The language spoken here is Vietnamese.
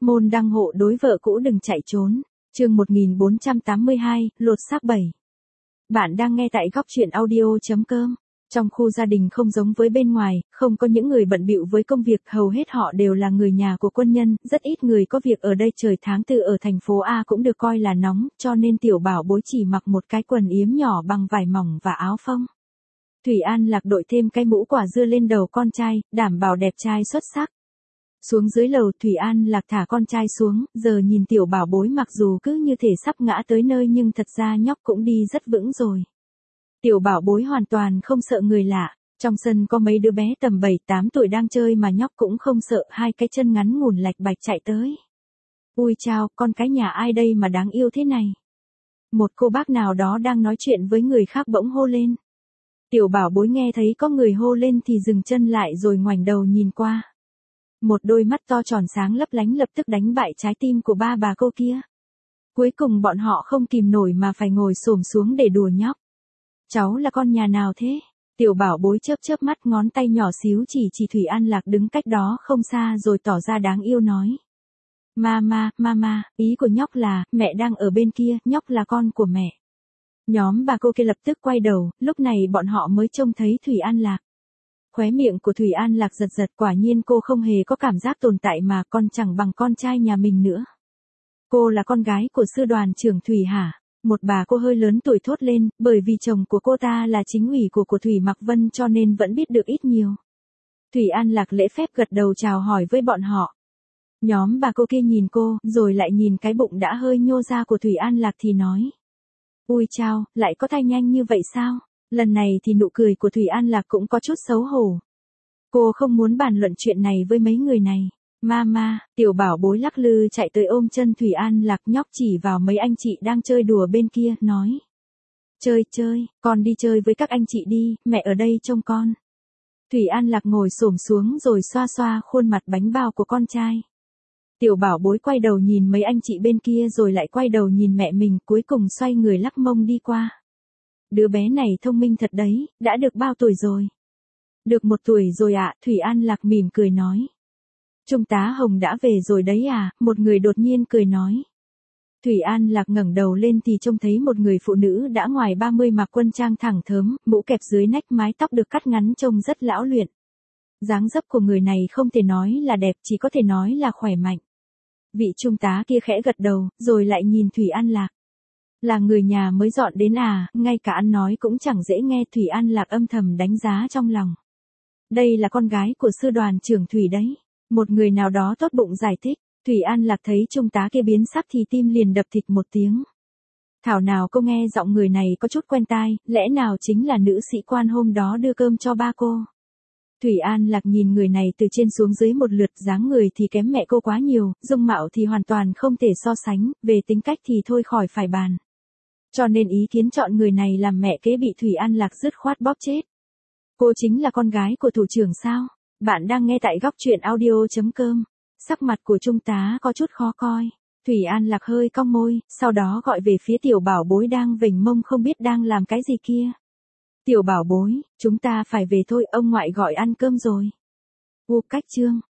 Môn đăng hộ đối vợ cũ đừng chạy trốn. Chương 1482, lột xác 7. Bạn đang nghe tại góc truyện audio.com. Trong khu gia đình không giống với bên ngoài, không có những người bận bịu với công việc, hầu hết họ đều là người nhà của quân nhân, rất ít người có việc ở đây. Trời tháng 4 ở thành phố A cũng được coi là nóng, cho nên tiểu bảo bối chỉ mặc một cái quần yếm nhỏ bằng vải mỏng và áo phông. Thủy An Lạc đội thêm cái mũ quả dưa lên đầu con trai, đảm bảo đẹp trai xuất sắc. Xuống dưới lầu, Thủy An Lạc thả con trai xuống, giờ nhìn tiểu bảo bối mặc dù cứ như thể sắp ngã tới nơi nhưng thật ra nhóc cũng đi rất vững rồi. Tiểu bảo bối hoàn toàn không sợ người lạ, trong sân có mấy đứa bé tầm 7-8 tuổi đang chơi mà nhóc cũng không sợ, hai cái chân ngắn ngủn lạch bạch chạy tới. Ui chao, con cái nhà ai đây mà đáng yêu thế này? Một cô bác nào đó đang nói chuyện với người khác bỗng hô lên. Tiểu bảo bối nghe thấy có người hô lên thì dừng chân lại rồi ngoảnh đầu nhìn qua. Một đôi mắt to tròn sáng lấp lánh lập tức đánh bại trái tim của ba bà cô kia. Cuối cùng bọn họ không kìm nổi mà phải ngồi xổm xuống để đùa nhóc. Cháu là con nhà nào thế? Tiểu bảo bối chớp chớp mắt, ngón tay nhỏ xíu chỉ Thủy An Lạc đứng cách đó không xa rồi tỏ ra đáng yêu nói. Mama, ý của nhóc là, mẹ đang ở bên kia, nhóc là con của mẹ. Nhóm bà cô kia lập tức quay đầu, lúc này bọn họ mới trông thấy Thủy An Lạc. Khóe miệng của Thủy An Lạc giật, quả nhiên cô không hề có cảm giác tồn tại mà, con chẳng bằng con trai nhà mình nữa. Cô là con gái của sư đoàn trưởng Thủy hả? Một bà cô hơi lớn tuổi thốt lên, bởi vì chồng của cô ta là chính ủy của Thủy Mặc Vân cho nên vẫn biết được ít nhiều. Thủy An Lạc lễ phép gật đầu chào hỏi với bọn họ. Nhóm bà cô kia nhìn cô, rồi lại nhìn cái bụng đã hơi nhô ra của Thủy An Lạc thì nói. Ui chao, lại có thai nhanh như vậy sao? Lần này thì nụ cười của Thủy An Lạc cũng có chút xấu hổ. Cô không muốn bàn luận chuyện này với mấy người này. Mama, tiểu bảo bối lắc lư chạy tới ôm chân Thủy An Lạc, nhóc chỉ vào mấy anh chị đang chơi đùa bên kia, nói. Chơi, con đi chơi với các anh chị đi, mẹ ở đây trông con. Thủy An Lạc ngồi xổm xuống rồi xoa xoa khuôn mặt bánh bao của con trai. Tiểu bảo bối quay đầu nhìn mấy anh chị bên kia rồi lại quay đầu nhìn mẹ mình, cuối cùng xoay người lắc mông đi qua. Đứa bé này thông minh thật đấy, đã được bao tuổi rồi? Được 1 tuổi rồi ạ, Thủy An Lạc mỉm cười nói. Trung tá Hồng đã về rồi đấy à, một người đột nhiên cười nói. Thủy An Lạc ngẩng đầu lên thì trông thấy một người phụ nữ đã ngoài 30 mặc quân trang thẳng thớm, mũ kẹp dưới nách, mái tóc được cắt ngắn trông rất lão luyện. Dáng dấp của người này không thể nói là đẹp, chỉ có thể nói là khỏe mạnh. Vị trung tá kia khẽ gật đầu, rồi lại nhìn Thủy An Lạc. Là người nhà mới dọn đến à, ngay cả ăn nói cũng chẳng dễ nghe. Thủy An Lạc âm thầm đánh giá trong lòng. Đây là con gái của sư đoàn trưởng Thủy đấy. Một người nào đó tốt bụng giải thích. Thủy An Lạc thấy trung tá kia biến sắc thì tim liền đập thịt một tiếng. Thảo nào cô nghe giọng người này có chút quen tai, lẽ nào chính là nữ sĩ quan hôm đó đưa cơm cho ba cô. Thủy An Lạc nhìn người này từ trên xuống dưới một lượt, dáng người thì kém mẹ cô quá nhiều, dung mạo thì hoàn toàn không thể so sánh, về tính cách thì thôi khỏi phải bàn. Cho nên ý kiến chọn người này làm mẹ kế bị Thủy An Lạc dứt khoát bóp chết. Cô chính là con gái của thủ trưởng sao? Bạn đang nghe tại góc truyện audio.com. Sắc mặt của trung tá có chút khó coi. Thủy An Lạc hơi cong môi, sau đó gọi về phía tiểu bảo bối đang vểnh mông không biết đang làm cái gì kia. Tiểu bảo bối, chúng ta phải về thôi, ông ngoại gọi ăn cơm rồi. Cách chương.